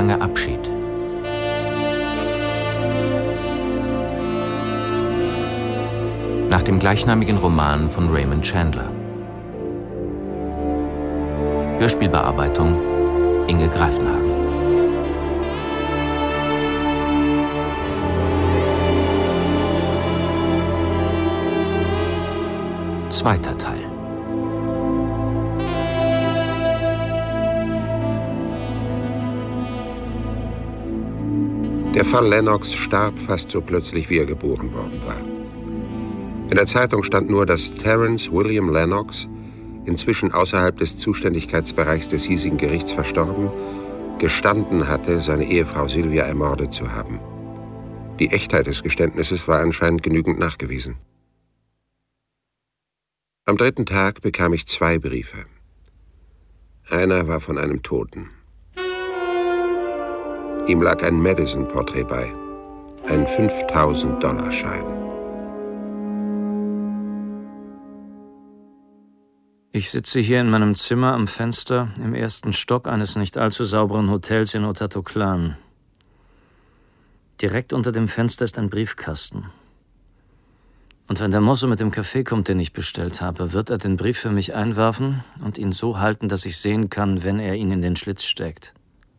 lange Abschied. Nach dem gleichnamigen Roman von Raymond Chandler. Hörspielbearbeitung Inge Greifenhagen. Zweiter Teil. Der Fall Lennox starb fast so plötzlich, wie er geboren worden war. In der Zeitung stand nur, dass Terence William Lennox, inzwischen außerhalb des Zuständigkeitsbereichs des hiesigen Gerichts verstorben, gestanden hatte, seine Ehefrau Sylvia ermordet zu haben. Die Echtheit des Geständnisses war anscheinend genügend nachgewiesen. Am 3. Tag bekam ich 2 Briefe. Einer war von einem Toten. Ihm lag ein Madison-Porträt bei, ein $5.000-Schein. Ich sitze hier in meinem Zimmer am Fenster im 1. Stock eines nicht allzu sauberen Hotels in Otatoklan. Direkt unter dem Fenster ist ein Briefkasten. Und wenn der Mosso mit dem Kaffee kommt, den ich bestellt habe, wird er den Brief für mich einwerfen und ihn so halten, dass ich sehen kann, wenn er ihn in den Schlitz steckt.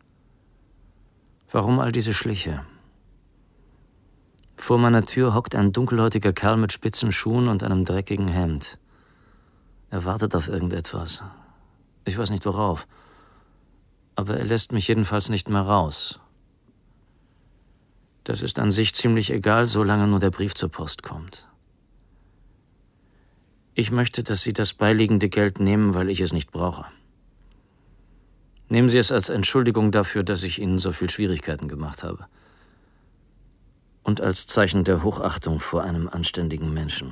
Warum all diese Schliche? Vor meiner Tür hockt ein dunkelhäutiger Kerl mit spitzen Schuhen und einem dreckigen Hemd. Er wartet auf irgendetwas. Ich weiß nicht worauf. Aber er lässt mich jedenfalls nicht mehr raus. Das ist an sich ziemlich egal, solange nur der Brief zur Post kommt. Ich möchte, dass Sie das beiliegende Geld nehmen, weil ich es nicht brauche. Nehmen Sie es als Entschuldigung dafür, dass ich Ihnen so viel Schwierigkeiten gemacht habe. Und als Zeichen der Hochachtung vor einem anständigen Menschen.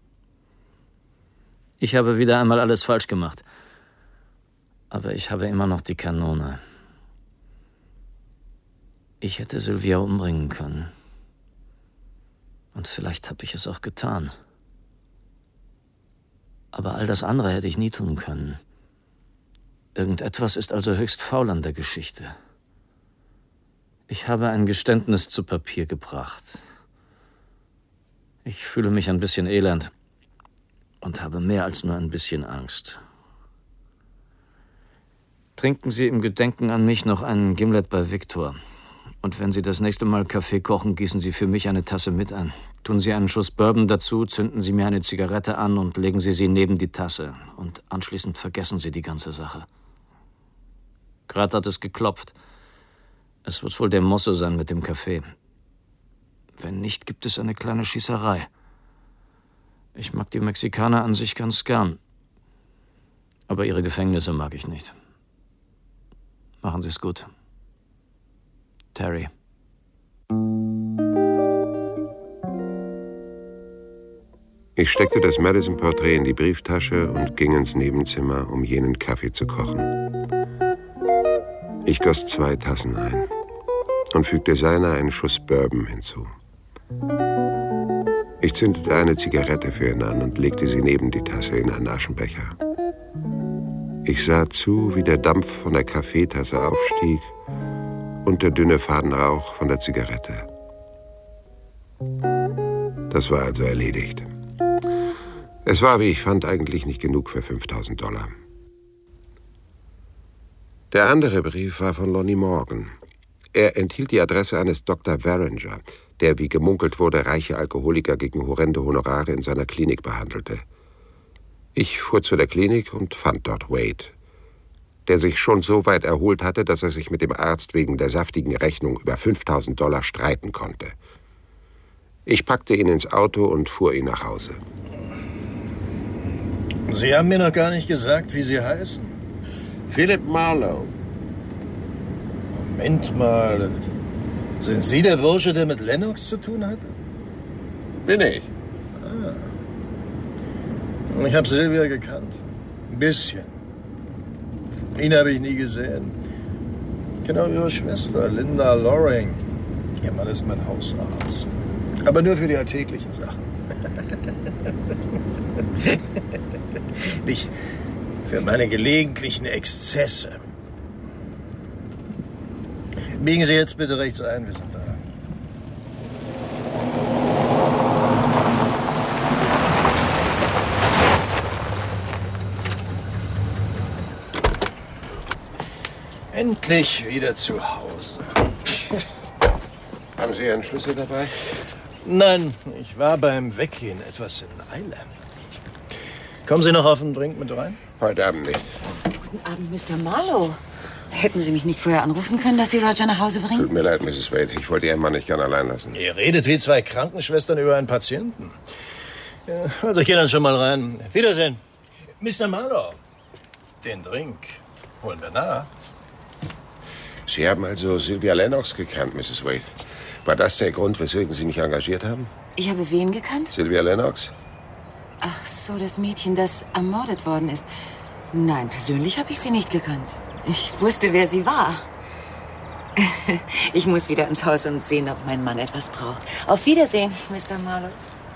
Ich habe wieder einmal alles falsch gemacht. Aber ich habe immer noch die Kanone. Ich hätte Sylvia umbringen können. Und vielleicht habe ich es auch getan. Aber all das andere hätte ich nie tun können. Irgendetwas ist also höchst faul an der Geschichte. Ich habe ein Geständnis zu Papier gebracht. Ich fühle mich ein bisschen elend und habe mehr als nur ein bisschen Angst. Trinken Sie im Gedenken an mich noch einen Gimlet bei Victor. Und wenn Sie das nächste Mal Kaffee kochen, gießen Sie für mich eine Tasse mit ein. Tun Sie einen Schuss Bourbon dazu, zünden Sie mir eine Zigarette an und legen Sie sie neben die Tasse. Und anschließend vergessen Sie die ganze Sache. Gerade hat es geklopft. Es wird wohl der Mosso sein mit dem Kaffee. Wenn nicht, gibt es eine kleine Schießerei. Ich mag die Mexikaner an sich ganz gern. Aber ihre Gefängnisse mag ich nicht. Machen Sie es gut. Terry. Ich steckte das Madison-Porträt in die Brieftasche und ging ins Nebenzimmer, um jenen Kaffee zu kochen. Ich goss 2 Tassen ein und fügte seiner einen Schuss Bourbon hinzu. Ich zündete eine Zigarette für ihn an und legte sie neben die Tasse in einen Aschenbecher. Ich sah zu, wie der Dampf von der Kaffeetasse aufstieg und der dünne Faden Rauch von der Zigarette. Das war also erledigt. Es war, wie ich fand, eigentlich nicht genug für $5.000. Der andere Brief war von Lonnie Morgan. Er enthielt die Adresse eines Dr. Warringer, der, wie gemunkelt wurde, reiche Alkoholiker gegen horrende Honorare in seiner Klinik behandelte. Ich fuhr zu der Klinik und fand dort Wade, der sich schon so weit erholt hatte, dass er sich mit dem Arzt wegen der saftigen Rechnung über $5.000 streiten konnte. Ich packte ihn ins Auto und fuhr ihn nach Hause. Sie haben mir noch gar nicht gesagt, wie Sie heißen. Philip Marlowe. Moment mal. Sind Sie der Bursche, der mit Lennox zu tun hatte? Bin ich. Ich habe Sylvia gekannt. Ein bisschen. Ihn habe ich nie gesehen. Genau wie Ihre Schwester, Linda Loring. Ihr Mann ist mein Hausarzt. Aber nur für die alltäglichen Sachen. Nicht für meine gelegentlichen Exzesse. Biegen Sie jetzt bitte rechts ein, wir sind da. Endlich wieder zu Hause. Haben Sie Ihren Schlüssel dabei? Nein, ich war beim Weggehen etwas in Eile. Kommen Sie noch auf einen Drink mit rein? Heute Abend nicht. Guten Abend, Mr. Marlowe. Hätten Sie mich nicht vorher anrufen können, dass Sie Roger nach Hause bringen? Tut mir leid, Mrs. Wade. Ich wollte Ihren Mann nicht gern allein lassen. Ihr redet wie zwei Krankenschwestern über einen Patienten. Ja, also ich gehe dann schon mal rein. Wiedersehen. Mr. Marlowe, den Drink holen wir nach. Sie haben also Sylvia Lennox gekannt, Mrs. Wade. War das der Grund, weswegen Sie mich engagiert haben? Ich habe wen gekannt? Sylvia Lennox? Ach so, das Mädchen, das ermordet worden ist. Nein, persönlich habe ich sie nicht gekannt. Ich wusste, wer sie war. Ich muss wieder ins Haus und sehen, ob mein Mann etwas braucht. Auf Wiedersehen, Mr. Marlowe.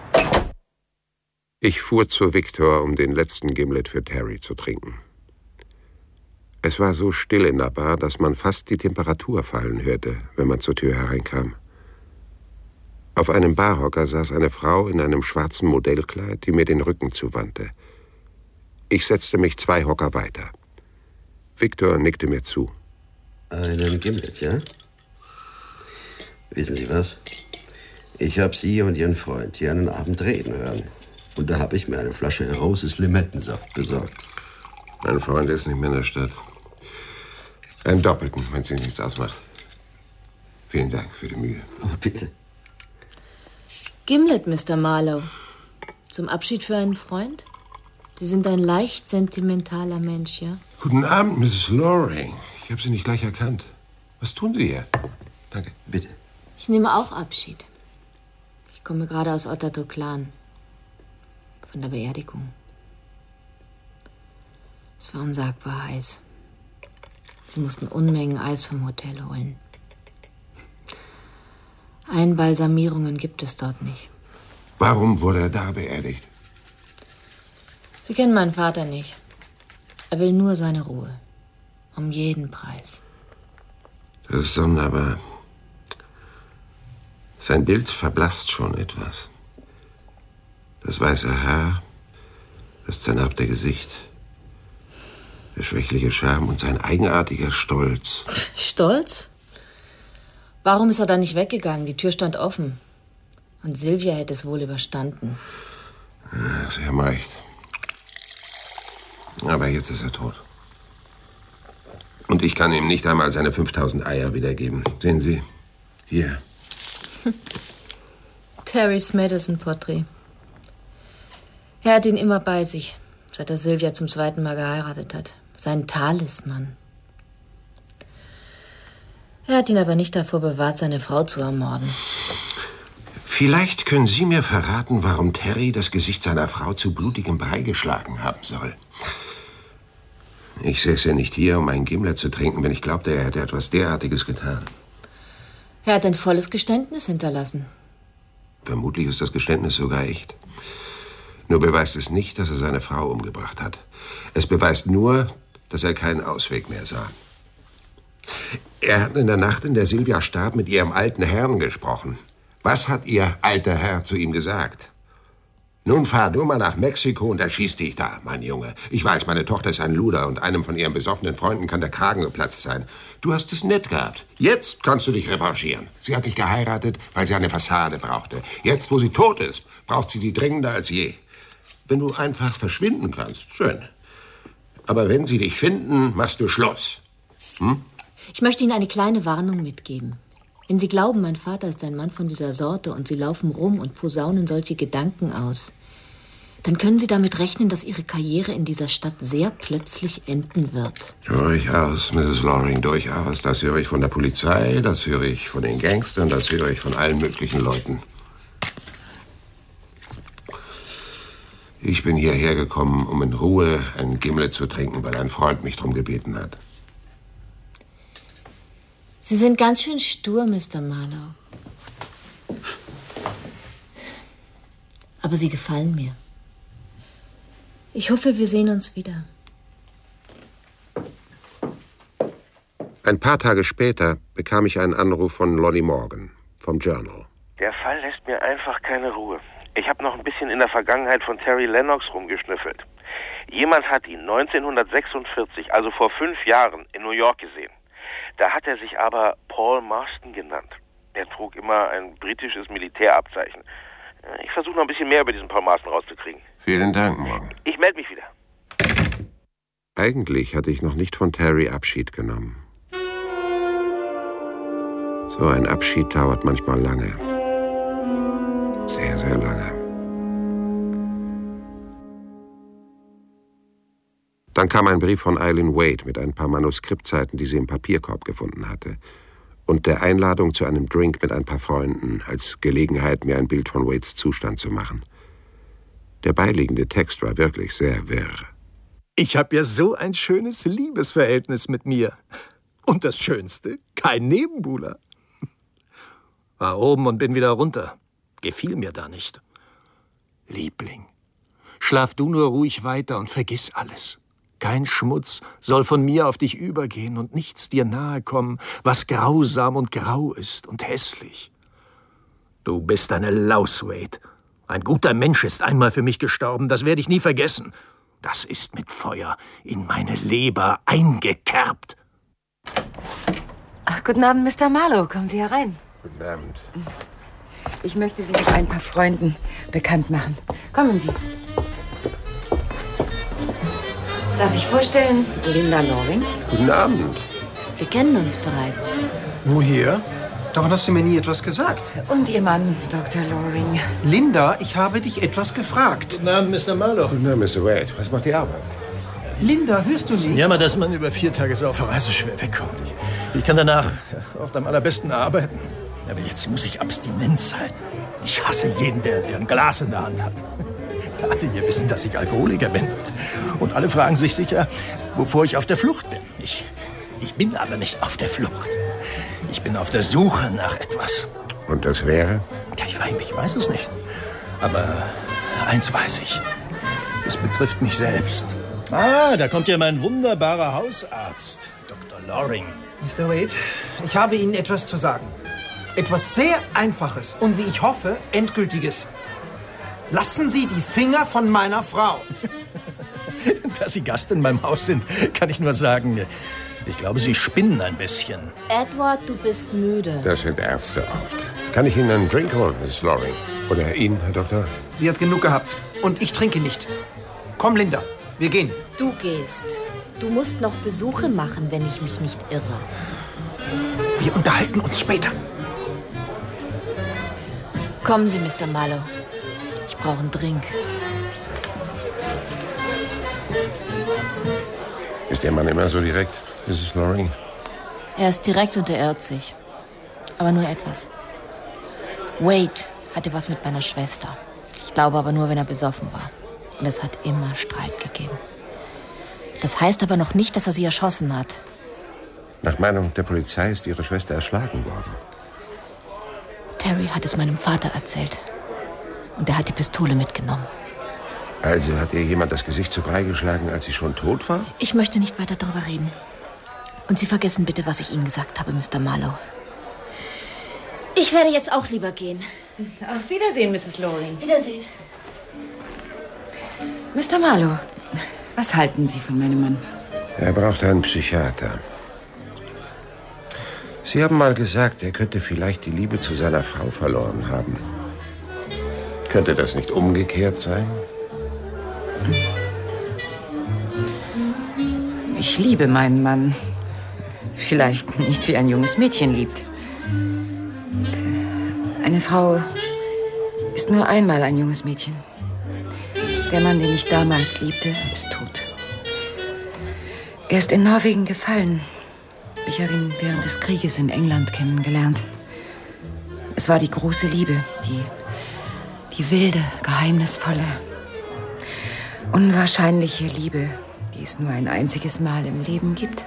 Ich fuhr zu Victor, um den letzten Gimlet für Terry zu trinken. Es war so still in der Bar, dass man fast die Temperatur fallen hörte, wenn man zur Tür hereinkam. Auf einem Barhocker saß eine Frau in einem schwarzen Modellkleid, die mir den Rücken zuwandte. Ich setzte mich 2 Hocker weiter. Victor nickte mir zu. Einen Gimlet, ja? Wissen Sie was? Ich habe Sie und Ihren Freund hier einen Abend reden hören. Und da habe ich mir eine Flasche Roses Limettensaft besorgt. Mein Freund ist nicht mehr in der Stadt. Einen Doppelten, wenn es Ihnen nichts ausmacht. Vielen Dank für die Mühe. Oh, bitte. Gimlet, Mr. Marlowe. Zum Abschied für einen Freund? Sie sind ein leicht sentimentaler Mensch, ja? Guten Abend, Mrs. Loring. Ich habe Sie nicht gleich erkannt. Was tun Sie hier? Danke. Bitte. Ich nehme auch Abschied. Ich komme gerade aus Otatoklan. Von der Beerdigung. Es war unsagbar heiß. Sie mussten Unmengen Eis vom Hotel holen. Einbalsamierungen gibt es dort nicht. Warum wurde er da beerdigt? Sie kennen meinen Vater nicht. Er will nur seine Ruhe. Um jeden Preis. Das ist sonderbar. Sein Bild verblasst schon etwas. Das weiße Haar, das zernarbte Gesicht, der schwächliche Charme und sein eigenartiger Stolz. Stolz? Warum ist er dann nicht weggegangen? Die Tür stand offen. Und Sylvia hätte es wohl überstanden. Ja, Sie haben recht. Aber jetzt ist er tot. Und ich kann ihm nicht einmal seine 5000 Eier wiedergeben. Sehen Sie, hier. Terrys Madison-Porträt. Er hat ihn immer bei sich, seit er Sylvia zum 2. Mal geheiratet hat. Sein Talisman. Er hat ihn aber nicht davor bewahrt, seine Frau zu ermorden. Vielleicht können Sie mir verraten, warum Terry das Gesicht seiner Frau zu blutigem Brei geschlagen haben soll. Ich säße nicht hier, um ein Gimlet zu trinken, wenn ich glaubte, er hätte etwas derartiges getan. Er hat ein volles Geständnis hinterlassen. Vermutlich ist das Geständnis sogar echt. Nur beweist es nicht, dass er seine Frau umgebracht hat. Es beweist nur, dass er keinen Ausweg mehr sah. Er hat in der Nacht, in der Sylvia starb, mit ihrem alten Herrn gesprochen. Was hat ihr alter Herr zu ihm gesagt? Nun fahr du mal nach Mexiko und erschieß dich da, mein Junge. Ich weiß, meine Tochter ist ein Luder und einem von ihren besoffenen Freunden kann der Kragen geplatzt sein. Du hast es nett gehabt. Jetzt kannst du dich revanchieren. Sie hat dich geheiratet, weil sie eine Fassade brauchte. Jetzt, wo sie tot ist, braucht sie die dringender als je. Wenn du einfach verschwinden kannst, schön. Aber wenn sie dich finden, machst du Schluss. Hm? Ich möchte Ihnen eine kleine Warnung mitgeben. Wenn Sie glauben, mein Vater ist ein Mann von dieser Sorte und Sie laufen rum und posaunen solche Gedanken aus, dann können Sie damit rechnen, dass Ihre Karriere in dieser Stadt sehr plötzlich enden wird. Durchaus, Mrs. Loring, durchaus. Das höre ich von der Polizei, das höre ich von den Gangstern, das höre ich von allen möglichen Leuten. Ich bin hierher gekommen, um in Ruhe ein Gimlet zu trinken, weil ein Freund mich darum gebeten hat. Sie sind ganz schön stur, Mr. Marlowe. Aber Sie gefallen mir. Ich hoffe, wir sehen uns wieder. Ein paar Tage später bekam ich einen Anruf von Lonnie Morgan, vom Journal. Der Fall lässt mir einfach keine Ruhe. Ich habe noch ein bisschen in der Vergangenheit von Terry Lennox rumgeschnüffelt. Jemand hat ihn 1946, also vor 5 Jahren, in New York gesehen. Da hat er sich aber Paul Marston genannt. Er trug immer ein britisches Militärabzeichen. Ich versuche noch ein bisschen mehr über diesen Paul Marston rauszukriegen. Vielen Dank, Morgan. Ich melde mich wieder. Eigentlich hatte ich noch nicht von Terry Abschied genommen. So ein Abschied dauert manchmal lange. Sehr, sehr lange. Dann kam ein Brief von Eileen Wade mit ein paar Manuskriptseiten, die sie im Papierkorb gefunden hatte, und der Einladung zu einem Drink mit ein paar Freunden als Gelegenheit, mir ein Bild von Wades Zustand zu machen. Der beiliegende Text war wirklich sehr wirr. Ich habe ja so ein schönes Liebesverhältnis mit mir. Und das Schönste, kein Nebenbuhler. War oben und bin wieder runter. Gefiel mir da nicht. Liebling, schlaf du nur ruhig weiter und vergiss alles. Kein Schmutz soll von mir auf dich übergehen und nichts dir nahe kommen, was grausam und grau ist und hässlich. Du bist eine Laus, Wade. Ein guter Mensch ist einmal für mich gestorben, das werde ich nie vergessen. Das ist mit Feuer in meine Leber eingekerbt. Ach, guten Abend, Mr. Marlowe. Kommen Sie herein. Guten Abend. Ich möchte Sie mit ein paar Freunden bekannt machen. Kommen Sie. Darf ich vorstellen, Linda Loring? Guten Abend. Wir kennen uns bereits. Woher? Davon hast du mir nie etwas gesagt. Und Ihr Mann, Dr. Loring. Linda, ich habe dich etwas gefragt. Guten Abend, Mr. Marlowe. Guten Abend, Mr. Wade. Was macht die Arbeit? Linda, hörst du nicht? Ja, mal, dass man über 4 Tage Sauferei so schwer wegkommt. Ich kann danach oft am allerbesten arbeiten. Aber jetzt muss ich Abstinenz halten. Ich hasse jeden, der ein Glas in der Hand hat. Alle hier wissen, dass ich Alkoholiker bin. Und alle fragen sich sicher, wovor ich auf der Flucht bin. Ich bin aber nicht auf der Flucht. Ich bin auf der Suche nach etwas. Und das wäre? Ja, ich weiß es nicht. Aber eins weiß ich. Es betrifft mich selbst. Ah, da kommt ja mein wunderbarer Hausarzt, Dr. Loring. Mr. Wade, ich habe Ihnen etwas zu sagen. Etwas sehr Einfaches und, wie ich hoffe, Endgültiges. Lassen Sie die Finger von meiner Frau. Dass Sie Gast in meinem Haus sind, kann ich nur sagen, ich glaube, Sie spinnen ein bisschen. Edward, du bist müde. Das sind Ärzte oft. Kann ich Ihnen einen Drink holen, Miss Loring? Oder Ihnen, Herr Doktor? Sie hat genug gehabt. Und ich trinke nicht. Komm, Linda, wir gehen. Du gehst. Du musst noch Besuche machen, wenn ich mich nicht irre. Wir unterhalten uns später. Kommen Sie, Mr. Marlowe. Ich brauche einen Drink. Ist Ihr Mann immer so direkt, Mrs. Loring? Er ist direkt und er irrt sich. Aber nur etwas. Wade hatte was mit meiner Schwester. Ich glaube aber nur, wenn er besoffen war. Und es hat immer Streit gegeben. Das heißt aber noch nicht, dass er sie erschossen hat. Nach Meinung der Polizei ist Ihre Schwester erschlagen worden. Terry hat es meinem Vater erzählt. Und er hat die Pistole mitgenommen. Also hat ihr jemand das Gesicht zu Brei geschlagen, als sie schon tot war? Ich möchte nicht weiter darüber reden. Und Sie vergessen bitte, was ich Ihnen gesagt habe, Mr. Marlowe. Ich werde jetzt auch lieber gehen. Auf Wiedersehen, Mrs. Loring. Wiedersehen. Mr. Marlowe, was halten Sie von meinem Mann? Er braucht einen Psychiater. Sie haben mal gesagt, er könnte vielleicht die Liebe zu seiner Frau verloren haben. Könnte das nicht umgekehrt sein? Ich liebe meinen Mann. Vielleicht nicht, wie ein junges Mädchen liebt. Eine Frau ist nur einmal ein junges Mädchen. Der Mann, den ich damals liebte, ist tot. Er ist in Norwegen gefallen. Ich habe ihn während des Krieges in England kennengelernt. Es war die große Liebe, die wilde, geheimnisvolle, unwahrscheinliche Liebe, die es nur ein einziges Mal im Leben gibt.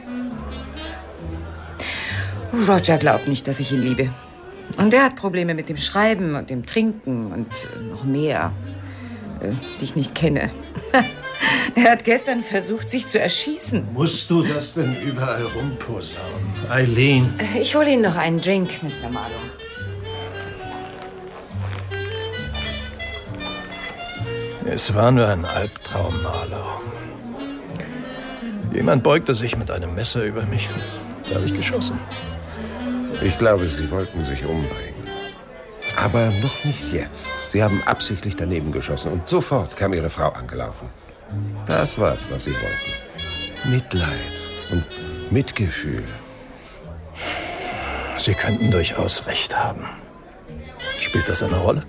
Roger glaubt nicht, dass ich ihn liebe. Und er hat Probleme mit dem Schreiben und dem Trinken und noch mehr, die ich nicht kenne. Er hat gestern versucht, sich zu erschießen. Musst du das denn überall rumposaunen? Eileen. Ich hole Ihnen noch einen Drink, Mr. Marlowe. Es war nur ein Albtraum, Marlowe. Jemand beugte sich mit einem Messer über mich. Da habe ich geschossen. Ich glaube, Sie wollten sich umbringen. Aber noch nicht jetzt. Sie haben absichtlich daneben geschossen und sofort kam Ihre Frau angelaufen. Das war's, was Sie wollten. Mitleid und Mitgefühl. Sie könnten durchaus recht haben. Spielt das eine Rolle?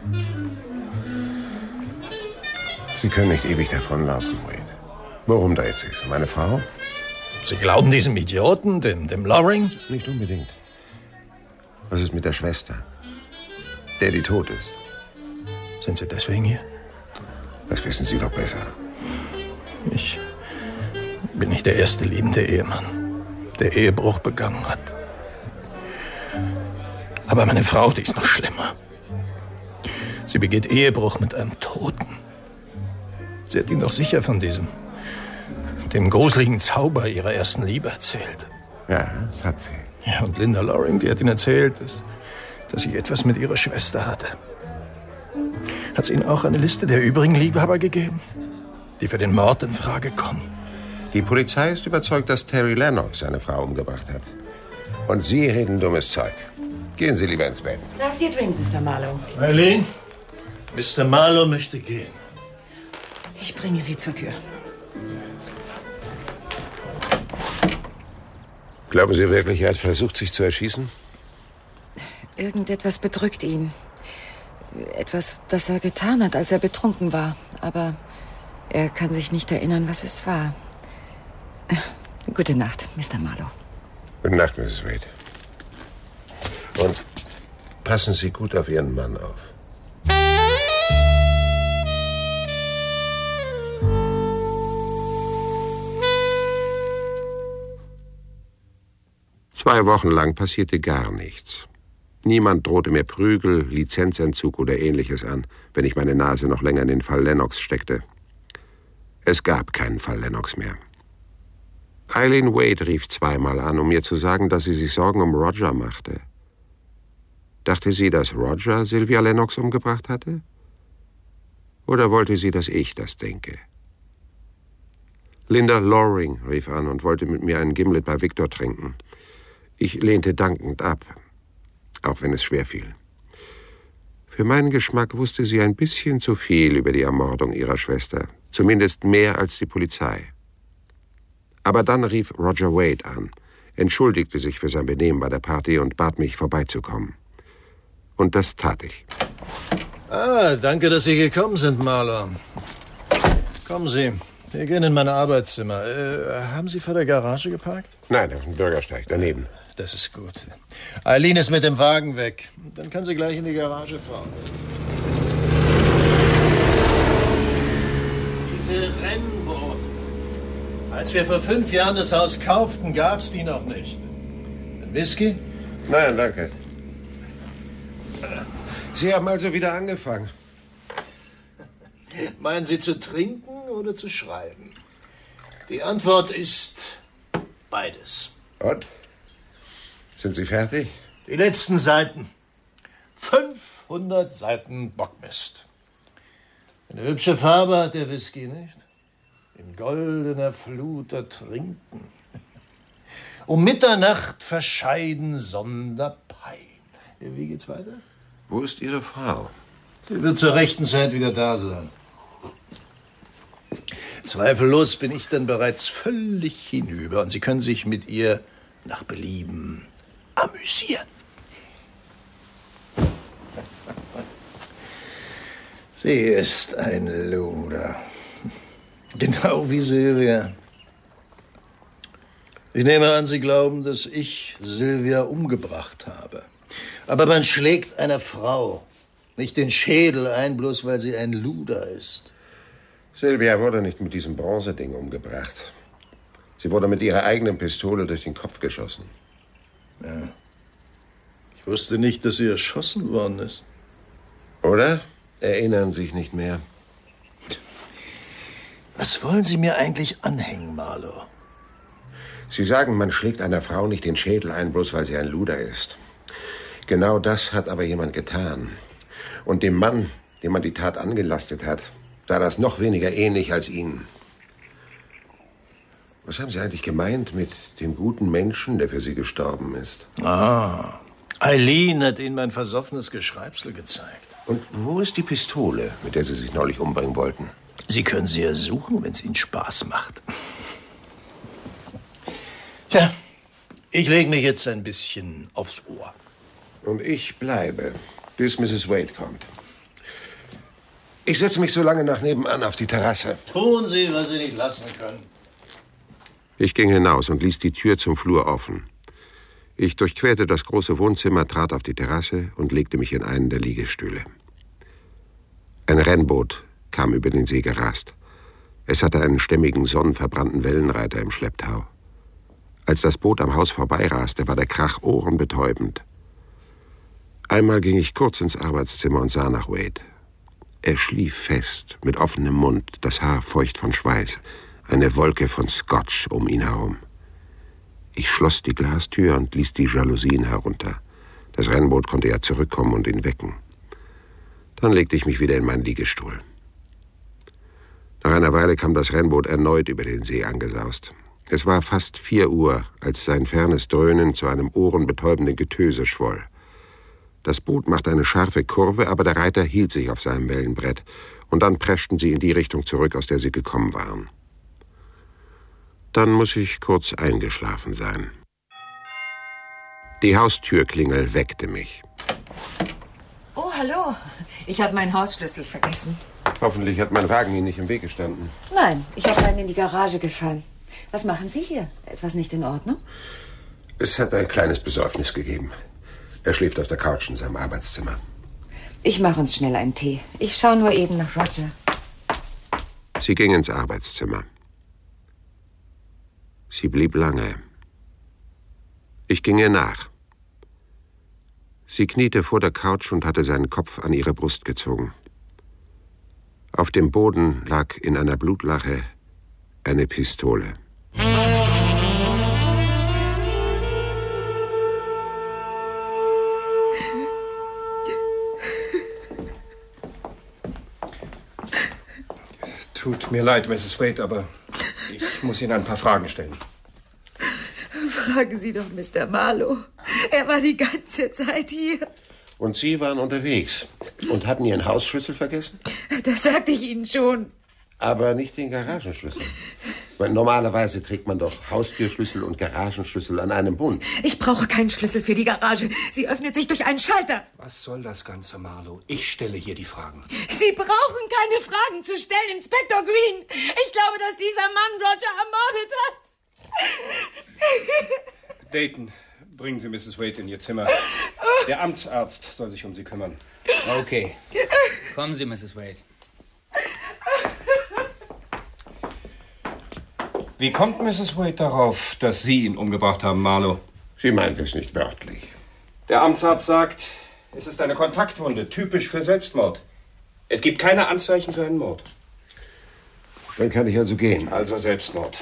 Sie können nicht ewig davonlaufen, Wade. Worum dreht sich's? Um meine Frau? Sie glauben diesem Idioten, dem Loring? Nicht unbedingt. Was ist mit der Schwester, der die tot ist? Sind Sie deswegen hier? Das wissen Sie doch besser. Ich bin nicht der erste liebende Ehemann, der Ehebruch begangen hat. Aber meine Frau, die ist noch schlimmer. Sie begeht Ehebruch mit einem Toten. Sie hat Ihnen doch sicher von dem gruseligen Zauber ihrer ersten Liebe erzählt. Ja, das hat sie. Ja, und Linda Loring, die hat Ihnen erzählt, dass sie etwas mit ihrer Schwester hatte. Hat sie Ihnen auch eine Liste der übrigen Liebhaber gegeben, die für den Mord in Frage kommen? Die Polizei ist überzeugt, dass Terry Lennox seine Frau umgebracht hat. Und Sie reden dummes Zeug. Gehen Sie lieber ins Bett. Da ist Ihr Drink, Mr. Marlowe. Eileen, Mr. Marlowe möchte gehen. Ich bringe Sie zur Tür. Glauben Sie wirklich, er hat versucht, sich zu erschießen? Irgendetwas bedrückt ihn. Etwas, das er getan hat, als er betrunken war. Aber er kann sich nicht erinnern, was es war. Gute Nacht, Mr. Marlowe. Gute Nacht, Mrs. Wade. Und passen Sie gut auf Ihren Mann auf. Zwei Wochen lang passierte gar nichts. Niemand drohte mir Prügel, Lizenzentzug oder Ähnliches an, wenn ich meine Nase noch länger in den Fall Lennox steckte. Es gab keinen Fall Lennox mehr. Eileen Wade rief zweimal an, um mir zu sagen, dass sie sich Sorgen um Roger machte. Dachte sie, dass Roger Sylvia Lennox umgebracht hatte? Oder wollte sie, dass ich das denke? Linda Loring rief an und wollte mit mir einen Gimlet bei Victor trinken. Ich lehnte dankend ab, auch wenn es schwer fiel. Für meinen Geschmack wusste sie ein bisschen zu viel über die Ermordung ihrer Schwester, zumindest mehr als die Polizei. Aber dann rief Roger Wade an, entschuldigte sich für sein Benehmen bei der Party und bat mich, vorbeizukommen. Und das tat ich. Danke, dass Sie gekommen sind, Marlowe. Kommen Sie, wir gehen in mein Arbeitszimmer. Haben Sie vor der Garage geparkt? Nein, auf dem Bürgersteig, daneben. Das ist gut. Eileen ist mit dem Wagen weg. Dann kann sie gleich in die Garage fahren. Diese Rennboote. Als wir vor 5 Jahren das Haus kauften, gab's die noch nicht. Ein Whisky? Nein, danke. Sie haben also wieder angefangen. Meinen Sie zu trinken oder zu schreiben? Die Antwort ist beides. Und? Sind Sie fertig? Die letzten Seiten. 500 Seiten Bockmist. Eine hübsche Farbe hat der Whisky, nicht? In goldener Flut ertrinken. Um Mitternacht verscheiden Sonderpein. Wie geht's weiter? Wo ist Ihre Frau? Die wird zur rechten Zeit wieder da sein. Zweifellos bin ich dann bereits völlig hinüber und Sie können sich mit ihr nach Belieben amüsieren. Sie ist ein Luder. Genau wie Sylvia. Ich nehme an, Sie glauben, dass ich Sylvia umgebracht habe. Aber man schlägt einer Frau nicht den Schädel ein, bloß weil sie ein Luder ist. Sylvia wurde nicht mit diesem Bronzeding umgebracht. Sie wurde mit ihrer eigenen Pistole durch den Kopf geschossen. Ja. Ich wusste nicht, dass sie erschossen worden ist. Oder? Erinnern sich nicht mehr. Was wollen Sie mir eigentlich anhängen, Marlowe? Sie sagen, man schlägt einer Frau nicht den Schädel ein, bloß weil sie ein Luder ist. Genau das hat aber jemand getan. Und dem Mann, dem man die Tat angelastet hat, sah das noch weniger ähnlich als Ihnen. Was haben Sie eigentlich gemeint mit dem guten Menschen, der für Sie gestorben ist? Ah, Eileen hat Ihnen mein versoffenes Geschreibsel gezeigt. Und wo ist die Pistole, mit der Sie sich neulich umbringen wollten? Sie können sie ja suchen, wenn es Ihnen Spaß macht. Tja, ich lege mich jetzt ein bisschen aufs Ohr. Und ich bleibe, bis Mrs. Wade kommt. Ich setze mich so lange nach nebenan auf die Terrasse. Tun Sie, was Sie nicht lassen können. Ich ging hinaus und ließ die Tür zum Flur offen. Ich durchquerte das große Wohnzimmer, trat auf die Terrasse und legte mich in einen der Liegestühle. Ein Rennboot kam über den See gerast. Es hatte einen stämmigen, sonnenverbrannten Wellenreiter im Schlepptau. Als das Boot am Haus vorbeiraste, war der Krach ohrenbetäubend. Einmal ging ich kurz ins Arbeitszimmer und sah nach Wade. Er schlief fest, mit offenem Mund, das Haar feucht von Schweiß, eine Wolke von Scotch um ihn herum. Ich schloss die Glastür und ließ die Jalousien herunter. Das Rennboot konnte ja zurückkommen und ihn wecken. Dann legte ich mich wieder in meinen Liegestuhl. Nach einer Weile kam das Rennboot erneut über den See angesaust. Es war fast 4 Uhr, als sein fernes Dröhnen zu einem ohrenbetäubenden Getöse schwoll. Das Boot machte eine scharfe Kurve, aber der Reiter hielt sich auf seinem Wellenbrett, und dann preschten sie in die Richtung zurück, aus der sie gekommen waren. Dann muss ich kurz eingeschlafen sein. Die Haustürklingel weckte mich. Oh, hallo. Ich habe meinen Hausschlüssel vergessen. Hoffentlich hat mein Wagen Ihnen nicht im Weg gestanden. Nein, ich habe einen in die Garage gefahren. Was machen Sie hier? Etwas nicht in Ordnung? Es hat ein kleines Besäufnis gegeben. Er schläft auf der Couch in seinem Arbeitszimmer. Ich mache uns schnell einen Tee. Ich schaue nur eben nach Roger. Sie ging ins Arbeitszimmer. Sie blieb lange. Ich ging ihr nach. Sie kniete vor der Couch und hatte seinen Kopf an ihre Brust gezogen. Auf dem Boden lag in einer Blutlache eine Pistole. Tut mir leid, Mrs. Wade, aber ich muss Ihnen ein paar Fragen stellen. Fragen Sie doch Mr. Marlowe. Er war die ganze Zeit hier. Und Sie waren unterwegs und hatten Ihren Hausschlüssel vergessen? Das sagte ich Ihnen schon. Aber nicht den Garagenschlüssel. Weil normalerweise trägt man doch Haustürschlüssel und Garagenschlüssel an einem Bund. Ich brauche keinen Schlüssel für die Garage. Sie öffnet sich durch einen Schalter. Was soll das Ganze, Marlowe? Ich stelle hier die Fragen. Sie brauchen keine Fragen zu stellen, Inspektor Green. Ich glaube, dass dieser Mann Roger ermordet hat. Dayton, bringen Sie Mrs. Wade in Ihr Zimmer. Der Amtsarzt soll sich um Sie kümmern. Okay. Kommen Sie, Mrs. Wade. Wie kommt Mrs. Wade darauf, dass Sie ihn umgebracht haben, Marlowe? Sie meint es nicht wörtlich. Der Amtsarzt sagt, es ist eine Kontaktwunde, typisch für Selbstmord. Es gibt keine Anzeichen für einen Mord. Dann kann ich also gehen. Also Selbstmord.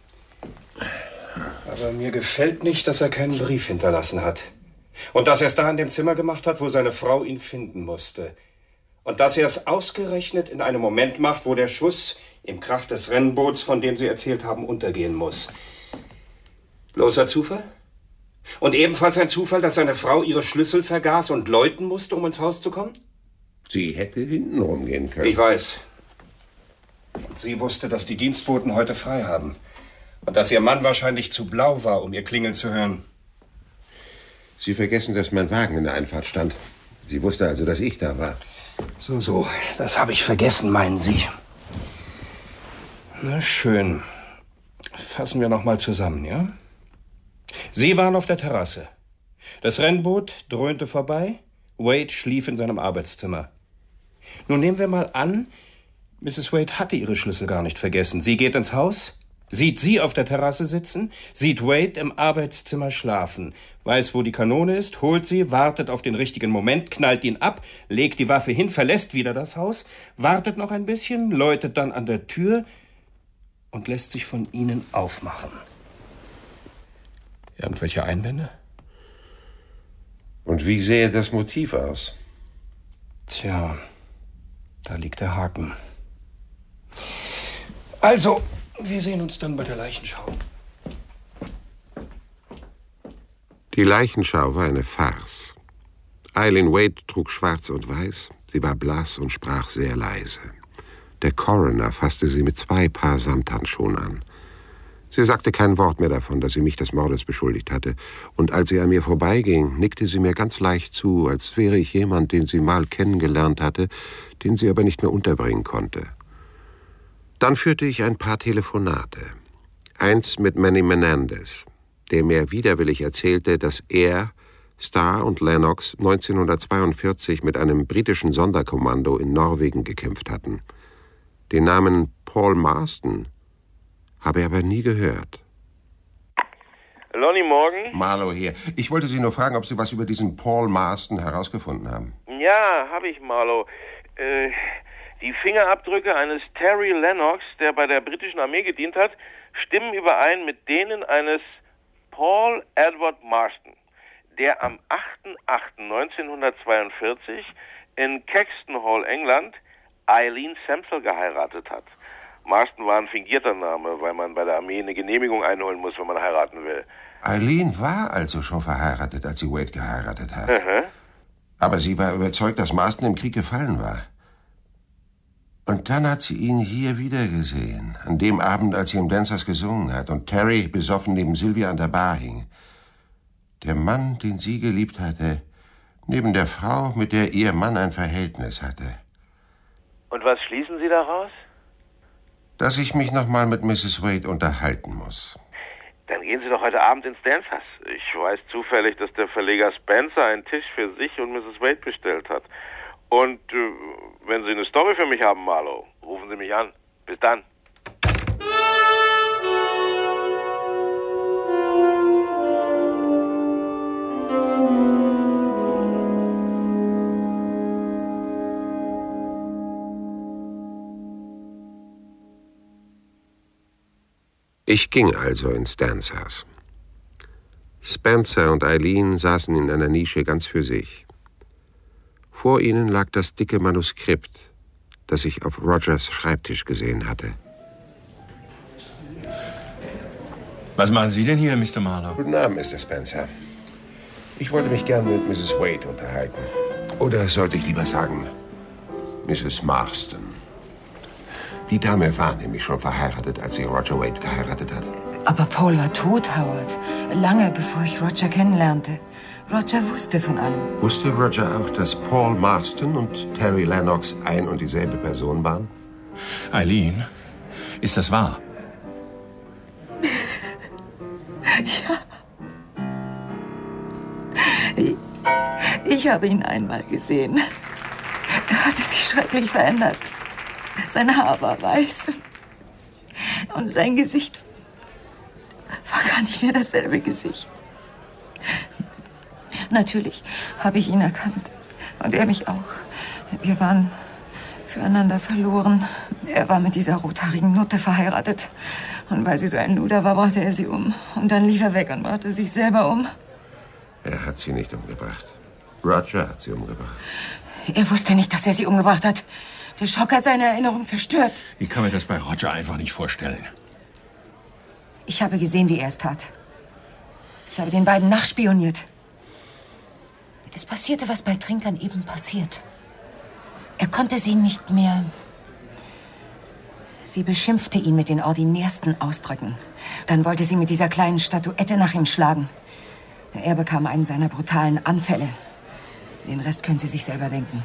Aber mir gefällt nicht, dass er keinen Brief hinterlassen hat. Und dass er es da in dem Zimmer gemacht hat, wo seine Frau ihn finden musste. Und dass er es ausgerechnet in einem Moment macht, wo der Schuss im Krach des Rennboots, von dem Sie erzählt haben, untergehen muss. Bloßer Zufall? Und ebenfalls ein Zufall, dass seine Frau ihre Schlüssel vergaß und läuten musste, um ins Haus zu kommen? Sie hätte hinten rumgehen können. Ich weiß. Und sie wusste, dass die Dienstboten heute frei haben. Und dass ihr Mann wahrscheinlich zu blau war, um ihr Klingeln zu hören. Sie vergessen, dass mein Wagen in der Einfahrt stand. Sie wusste also, dass ich da war. So, das habe ich vergessen, meinen Sie. Na schön. Fassen wir noch mal zusammen, ja? Sie waren auf der Terrasse. Das Rennboot dröhnte vorbei. Wade schlief in seinem Arbeitszimmer. Nun nehmen wir mal an, Mrs. Wade hatte ihre Schlüssel gar nicht vergessen. Sie geht ins Haus, sieht Sie auf der Terrasse sitzen, sieht Wade im Arbeitszimmer schlafen, weiß, wo die Kanone ist, holt sie, wartet auf den richtigen Moment, knallt ihn ab, legt die Waffe hin, verlässt wieder das Haus, wartet noch ein bisschen, läutet dann an der Tür, und lässt sich von Ihnen aufmachen. Irgendwelche Einwände? Und wie sähe das Motiv aus? Tja, da liegt der Haken. Also, wir sehen uns dann bei der Leichenschau. Die Leichenschau war eine Farce. Eileen Wade trug schwarz und weiß, sie war blass und sprach sehr leise. Der Coroner fasste sie mit 2 Paar Samthandschuhen an. Sie sagte kein Wort mehr davon, dass sie mich des Mordes beschuldigt hatte. Und als sie an mir vorbeiging, nickte sie mir ganz leicht zu, als wäre ich jemand, den sie mal kennengelernt hatte, den sie aber nicht mehr unterbringen konnte. Dann führte ich ein paar Telefonate. Eins mit Manny Menendez, der mir widerwillig erzählte, dass er, Starr und Lennox 1942 mit einem britischen Sonderkommando in Norwegen gekämpft hatten. Den Namen Paul Marston habe ich aber nie gehört. Lonnie Morgan? Marlowe hier. Ich wollte Sie nur fragen, ob Sie was über diesen Paul Marston herausgefunden haben. Ja, habe ich, Marlowe. Die Fingerabdrücke eines Terry Lennox, der bei der britischen Armee gedient hat, stimmen überein mit denen eines Paul Edward Marston, der am 8.8.1942 in Caxton Hall, England, Eileen Semple geheiratet hat. Marston war ein fingierter Name, weil man bei der Armee eine Genehmigung einholen muss, wenn man heiraten will. Eileen war also schon verheiratet, als sie Wade geheiratet hat. Aber sie war überzeugt, dass Marston im Krieg gefallen war. Und dann hat sie ihn hier wieder gesehen, an dem Abend, als sie im Dancers gesungen hat und Terry besoffen neben Sylvia an der Bar hing. Der Mann, den sie geliebt hatte, neben der Frau, mit der ihr Mann ein Verhältnis hatte. Und was schließen Sie daraus? Dass ich mich noch mal mit Mrs. Wade unterhalten muss. Dann gehen Sie doch heute Abend ins Dancers. Ich weiß zufällig, dass der Verleger Spencer einen Tisch für sich und Mrs. Wade bestellt hat. Und wenn Sie eine Story für mich haben, Marlowe, rufen Sie mich an. Bis dann. Ich ging also ins Dancers. Spencer und Eileen saßen in einer Nische ganz für sich. Vor ihnen lag das dicke Manuskript, das ich auf Rogers Schreibtisch gesehen hatte. Was machen Sie denn hier, Mr. Marlowe? Guten Abend, Mr. Spencer. Ich wollte mich gern mit Mrs. Wade unterhalten. Oder sollte ich lieber sagen, Mrs. Marston. Die Dame war nämlich schon verheiratet, als sie Roger Wade geheiratet hat. Aber Paul war tot, Howard. Lange bevor ich Roger kennenlernte. Roger wusste von allem. Wusste Roger auch, dass Paul Marston und Terry Lennox ein und dieselbe Person waren? Eileen, ist das wahr? Ja. Ich habe ihn einmal gesehen. Er hatte sich schrecklich verändert. Sein Haar war weiß. Und sein Gesicht war gar nicht mehr dasselbe Gesicht. Natürlich habe ich ihn erkannt. Und er mich auch. Wir waren füreinander verloren. Er war mit dieser rothaarigen Nutte verheiratet. Und weil sie so ein Luder war, brachte er sie um. Und dann lief er weg und brachte sich selber um. Er hat sie nicht umgebracht. Roger hat sie umgebracht. Er wusste nicht, dass er sie umgebracht hat. Der Schock hat seine Erinnerung zerstört. Ich kann mir das bei Roger einfach nicht vorstellen. Ich habe gesehen, wie er es tat. Ich habe den beiden nachspioniert. Es passierte, was bei Trinkern eben passiert. Er konnte sie nicht mehr. Sie beschimpfte ihn mit den ordinärsten Ausdrücken. Dann wollte sie mit dieser kleinen Statuette nach ihm schlagen. Er bekam einen seiner brutalen Anfälle. Den Rest können Sie sich selber denken.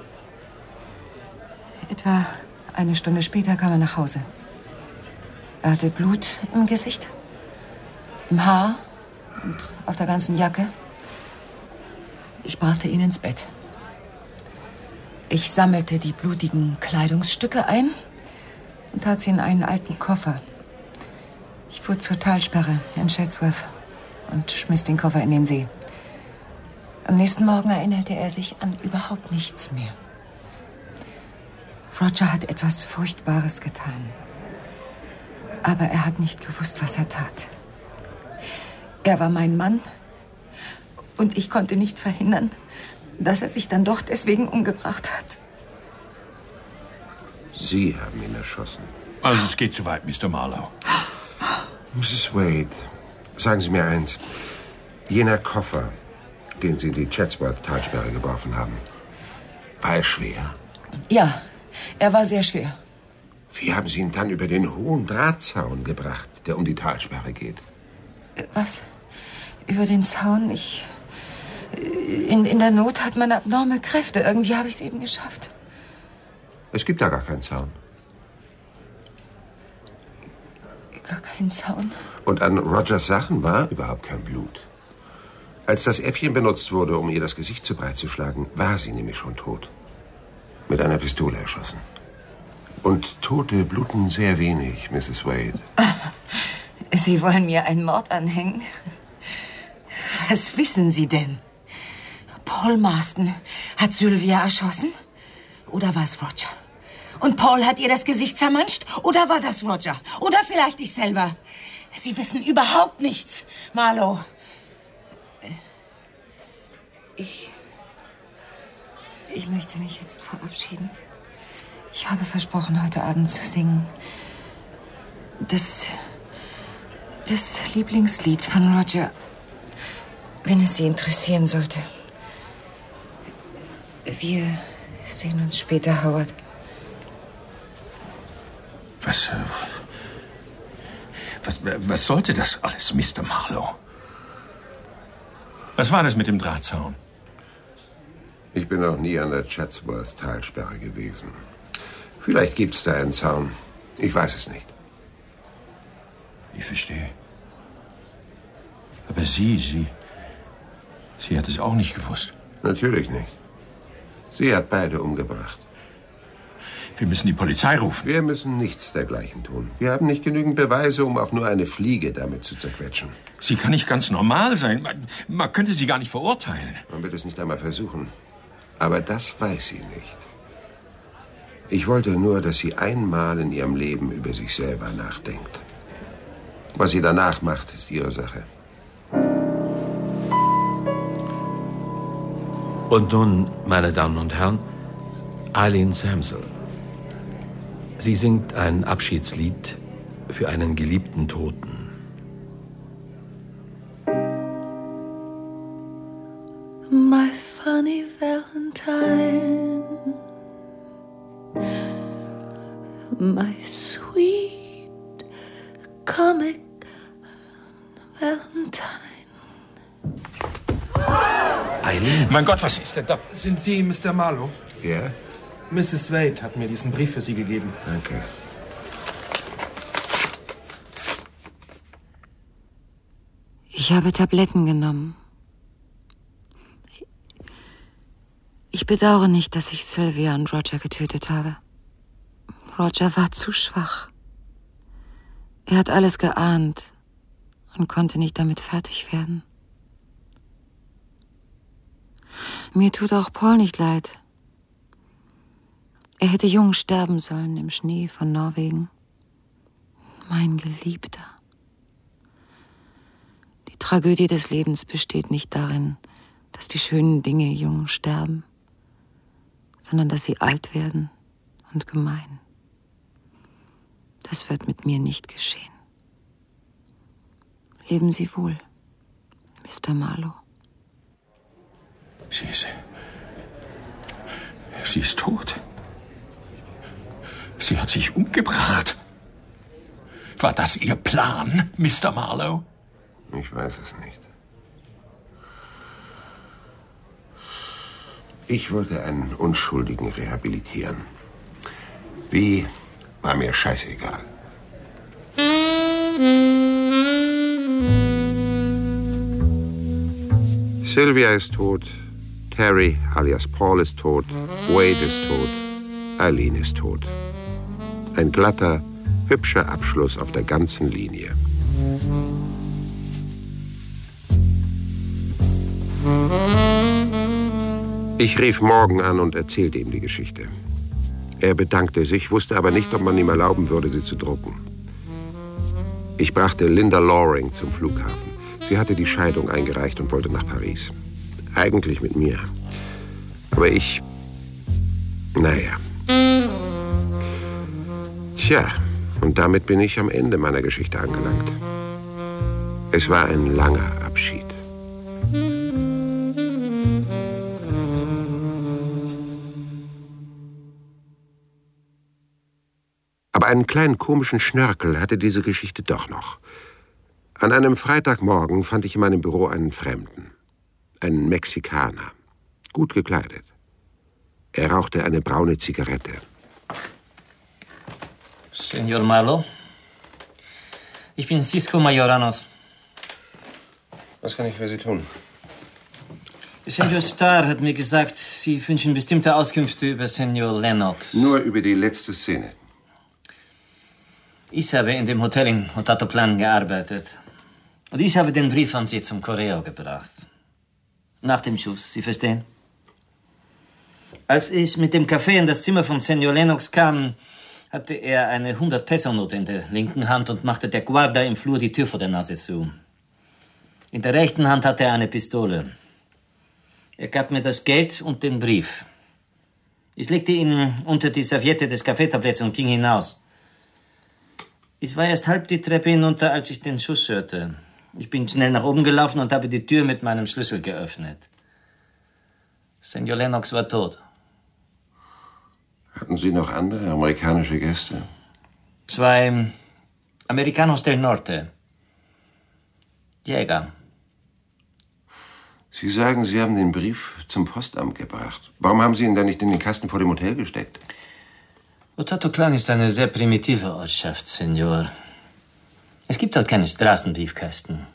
Etwa eine Stunde später kam er nach Hause. Er hatte Blut im Gesicht, im Haar und auf der ganzen Jacke. Ich brachte ihn ins Bett. Ich sammelte die blutigen Kleidungsstücke ein und tat sie in einen alten Koffer. Ich fuhr zur Talsperre in Chatsworth und schmiss den Koffer in den See. Am nächsten Morgen erinnerte er sich an überhaupt nichts mehr. Roger hat etwas Furchtbares getan. Aber er hat nicht gewusst, was er tat. Er war mein Mann und ich konnte nicht verhindern, dass er sich dann doch deswegen umgebracht hat. Sie haben ihn erschossen. Also es geht zu weit, Mr. Marlowe. Mrs. Wade, sagen Sie mir eins. Jener Koffer, den Sie in die Chatsworth-Talsperre geworfen haben, war er schwer? Ja, er war sehr schwer. Wie haben Sie ihn dann über den hohen Drahtzaun gebracht, der um die Talsperre geht? Was? Über den Zaun? In der Not hat man abnorme Kräfte. Irgendwie habe ich es eben geschafft. Es gibt da gar keinen Zaun. Gar keinen Zaun? Und an Rogers Sachen war überhaupt kein Blut. Als das Äffchen benutzt wurde, um ihr das Gesicht zu breit zu schlagen, war sie nämlich schon tot. Mit einer Pistole erschossen. Und Tote bluten sehr wenig, Mrs. Wade. Sie wollen mir einen Mord anhängen? Was wissen Sie denn? Paul Marston hat Sylvia erschossen? Oder war es Roger? Und Paul hat ihr das Gesicht zermanscht? Oder war das Roger? Oder vielleicht ich selber? Sie wissen überhaupt nichts, Marlowe. Ich möchte mich jetzt verabschieden. Ich habe versprochen, heute Abend zu singen. Das Lieblingslied von Roger, wenn es Sie interessieren sollte. Wir sehen uns später, Howard. Was sollte das alles, Mr. Marlowe? Was war das mit dem Drahtzaun? Ich bin noch nie an der Chatsworth-Talsperre gewesen. Vielleicht gibt's da einen Zaun. Ich weiß es nicht. Ich verstehe. Aber Sie hat es auch nicht gewusst. Natürlich nicht. Sie hat beide umgebracht. Wir müssen die Polizei rufen. Wir müssen nichts dergleichen tun. Wir haben nicht genügend Beweise, um auch nur eine Fliege damit zu zerquetschen. Sie kann nicht ganz normal sein. Man könnte sie gar nicht verurteilen. Man wird es nicht einmal versuchen. Aber das weiß sie nicht. Ich wollte nur, dass sie einmal in ihrem Leben über sich selber nachdenkt. Was sie danach macht, ist ihre Sache. Und nun, meine Damen und Herren, Eileen Samsel. Sie singt ein Abschiedslied für einen geliebten Toten. My funny Valentine, my sweet comic Valentine. Eileen? Mein Gott, was ist denn da? Sind Sie Mr. Marlowe? Ja? Mrs. Wade hat mir diesen Brief für Sie gegeben. Danke. Ich habe Tabletten genommen. Ich bedauere nicht, dass ich Sylvia und Roger getötet habe. Roger war zu schwach. Er hat alles geahnt und konnte nicht damit fertig werden. Mir tut auch Paul nicht leid. Er hätte jung sterben sollen im Schnee von Norwegen. Mein Geliebter. Die Tragödie des Lebens besteht nicht darin, dass die schönen Dinge jung sterben, sondern dass sie alt werden und gemein. Das wird mit mir nicht geschehen. Leben Sie wohl, Mr. Marlowe. Sie ist tot. Sie hat sich umgebracht. War das Ihr Plan, Mr. Marlowe? Ich weiß es nicht. Ich wollte einen Unschuldigen rehabilitieren. Wie, war mir scheißegal. Sylvia ist tot. Terry alias Paul ist tot. Wade ist tot. Eileen ist tot. Ein glatter, hübscher Abschluss auf der ganzen Linie. Ich rief Morgan an und erzählte ihm die Geschichte. Er bedankte sich, wusste aber nicht, ob man ihm erlauben würde, sie zu drucken. Ich brachte Linda Loring zum Flughafen. Sie hatte die Scheidung eingereicht und wollte nach Paris. Eigentlich mit mir. Aber ich... Naja. Tja, und damit bin ich am Ende meiner Geschichte angelangt. Es war ein langer Abschied. Aber einen kleinen komischen Schnörkel hatte diese Geschichte doch noch. An einem Freitagmorgen fand ich in meinem Büro einen Fremden. Einen Mexikaner. Gut gekleidet. Er rauchte eine braune Zigarette. Senor Marlowe, ich bin Cisco Majoranos. Was kann ich für Sie tun? Senor Starr hat mir gesagt, Sie wünschen bestimmte Auskünfte über Senor Lennox. Nur über die letzte Szene. Ich habe in dem Hotel in Otatoplan gearbeitet. Und ich habe den Brief an Sie zum Correo gebracht. Nach dem Schuss, Sie verstehen? Als ich mit dem Kaffee in das Zimmer von Senor Lennox kam, hatte er eine 100-Peso-Note in der linken Hand und machte der Guarda im Flur die Tür vor der Nase zu. In der rechten Hand hatte er eine Pistole. Er gab mir das Geld und den Brief. Ich legte ihn unter die Serviette des Kaffeetabletts und ging hinaus. Ich war erst halb die Treppe hinunter, als ich den Schuss hörte. Ich bin schnell nach oben gelaufen und habe die Tür mit meinem Schlüssel geöffnet. Senor Lennox war tot. Hatten Sie noch andere amerikanische Gäste? 2 Americanos del Norte. Jäger. Sie sagen, Sie haben den Brief zum Postamt gebracht. Warum haben Sie ihn dann nicht in den Kasten vor dem Hotel gesteckt? Otatoplan ist eine sehr primitive Ortschaft, Senor. Es gibt dort keine Straßenbriefkästen.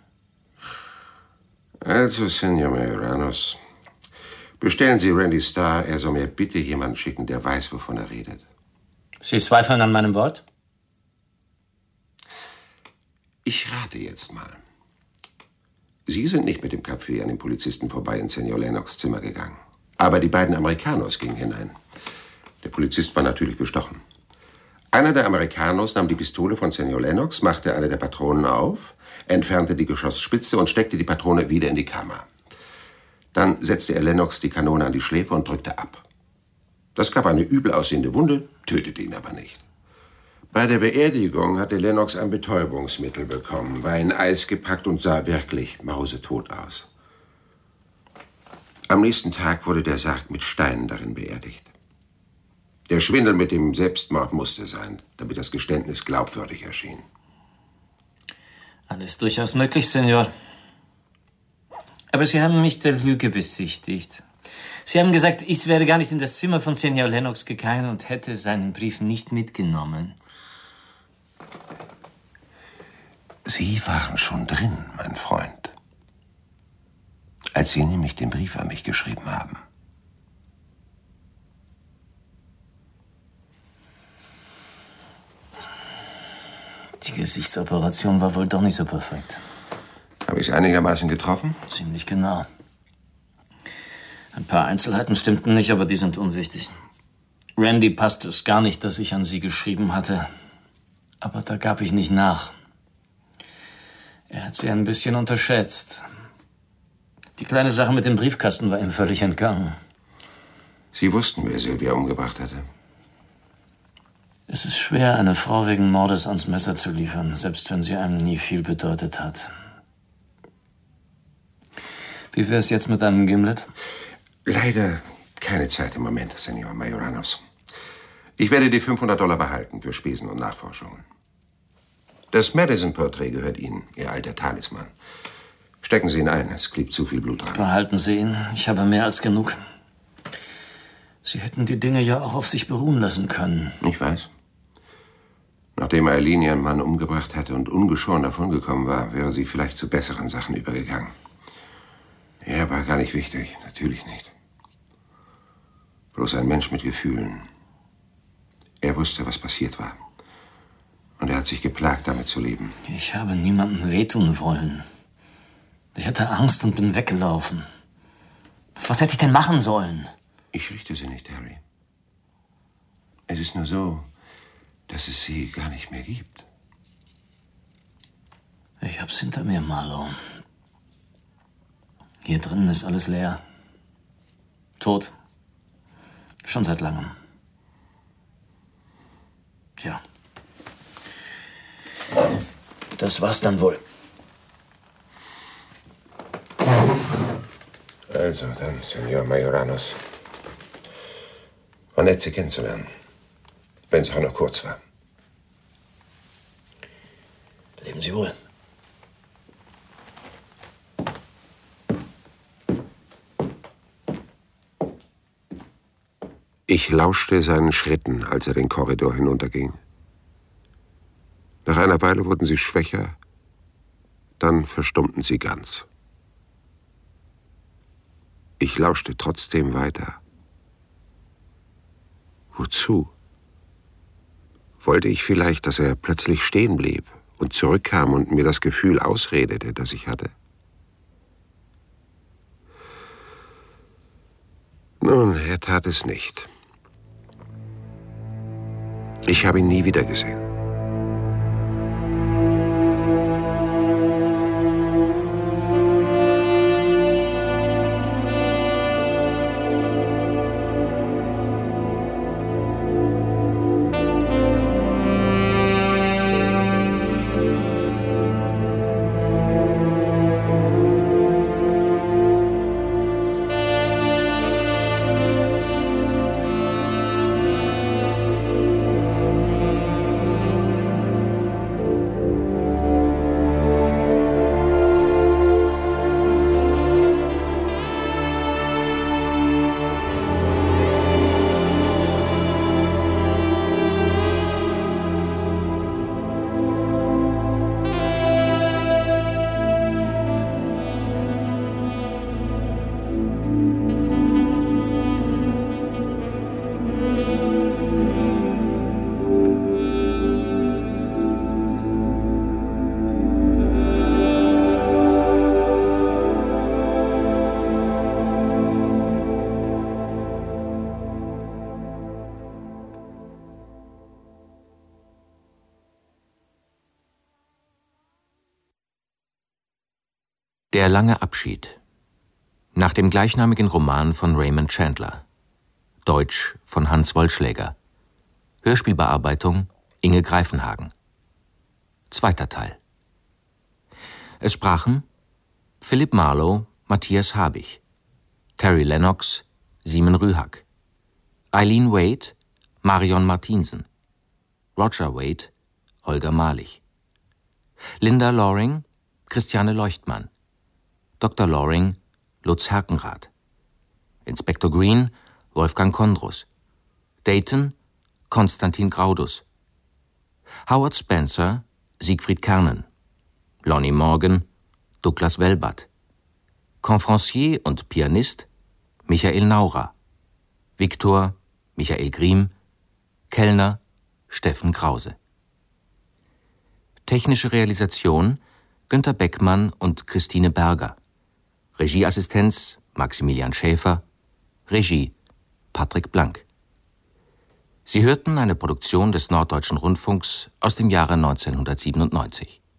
Also, Senor Majoranos, bestellen Sie Randy Starr, er soll mir bitte jemanden schicken, der weiß, wovon er redet. Sie zweifeln an meinem Wort? Ich rate jetzt mal. Sie sind nicht mit dem Kaffee an den Polizisten vorbei in Senor Lennox' Zimmer gegangen. Aber die beiden Amerikanos gingen hinein. Der Polizist war natürlich bestochen. Einer der Amerikanos nahm die Pistole von Senor Lennox, machte eine der Patronen auf, entfernte die Geschossspitze und steckte die Patrone wieder in die Kammer. Dann setzte er Lennox die Kanone an die Schläfe und drückte ab. Das gab eine übel aussehende Wunde, tötete ihn aber nicht. Bei der Beerdigung hatte Lennox ein Betäubungsmittel bekommen, war in Eis gepackt und sah wirklich mausetot aus. Am nächsten Tag wurde der Sarg mit Steinen darin beerdigt. Der Schwindel mit dem Selbstmord musste sein, damit das Geständnis glaubwürdig erschien. Alles durchaus möglich, Senor. Aber Sie haben mich der Lüge bezichtigt. Sie haben gesagt, ich wäre gar nicht in das Zimmer von Senor Lennox gegangen und hätte seinen Brief nicht mitgenommen. Sie waren schon drin, mein Freund. Als Sie nämlich den Brief an mich geschrieben haben. Die Gesichtsoperation war wohl doch nicht so perfekt. Habe ich es einigermaßen getroffen? Ziemlich genau. Ein paar Einzelheiten stimmten nicht, aber die sind unwichtig. Randy passte es gar nicht, dass ich an sie geschrieben hatte. Aber da gab ich nicht nach. Er hat sie ein bisschen unterschätzt. Die kleine Sache mit dem Briefkasten war ihm völlig entgangen. Sie wussten, wer Sylvia umgebracht hatte. Es ist schwer, eine Frau wegen Mordes ans Messer zu liefern, selbst wenn sie einem nie viel bedeutet hat. Wie wäre es jetzt mit einem Gimlet? Leider keine Zeit im Moment, Senor Majoranos. Ich werde die $500 behalten für Spesen und Nachforschungen. Das Madison-Porträt gehört Ihnen, Ihr alter Talisman. Stecken Sie ihn ein, es klebt zu viel Blut dran. Behalten Sie ihn, ich habe mehr als genug. Sie hätten die Dinge ja auch auf sich beruhen lassen können. Ich weiß. Nachdem Eileen ihren Mann umgebracht hatte und ungeschoren davongekommen war, wäre sie vielleicht zu besseren Sachen übergegangen. Er war gar nicht wichtig, natürlich nicht. Bloß ein Mensch mit Gefühlen. Er wusste, was passiert war. Und er hat sich geplagt, damit zu leben. Ich habe niemandem wehtun wollen. Ich hatte Angst und bin weggelaufen. Was hätte ich denn machen sollen? Ich richte Sie nicht, Harry. Es ist nur so, dass es Sie gar nicht mehr gibt. Ich hab's hinter mir, Marlowe. Hier drinnen ist alles leer. Tot. Schon seit langem. Ja. Das war's dann wohl. Also, dann, Senor Majoranos. War nett, Sie kennenzulernen. Wenn es auch noch kurz war. Leben Sie wohl. Ich lauschte seinen Schritten, als er den Korridor hinunterging. Nach einer Weile wurden sie schwächer, dann verstummten sie ganz. Ich lauschte trotzdem weiter. Wozu? Wollte ich vielleicht, dass er plötzlich stehen blieb und zurückkam und mir das Gefühl ausredete, das ich hatte? Nun, er tat es nicht. Ich habe ihn nie wieder gesehen. Der lange Abschied. Nach dem gleichnamigen Roman von Raymond Chandler. Deutsch von Hans Wollschläger. Hörspielbearbeitung Inge Greifenhagen. Zweiter Teil. Es sprachen Philipp Marlowe, Matthias Habich, Terry Lennox, Simon Rühak, Eileen Wade, Marion Martinsen, Roger Wade, Holger Malich, Linda Loring, Christiane Leuchtmann, Dr. Loring, Lutz Herkenrath, Inspektor Green, Wolfgang Kondrus, Dayton, Konstantin Graudus, Howard Spencer, Siegfried Kernen, Lonnie Morgan, Douglas Welbat, Confrancier und Pianist, Michael Naurer, Viktor, Michael Griem, Kellner, Steffen Krause. Technische Realisation, Günter Beckmann und Christine Berger. Regieassistenz Maximilian Schäfer, Regie Patrick Blank. Sie hörten eine Produktion des Norddeutschen Rundfunks aus dem Jahre 1997.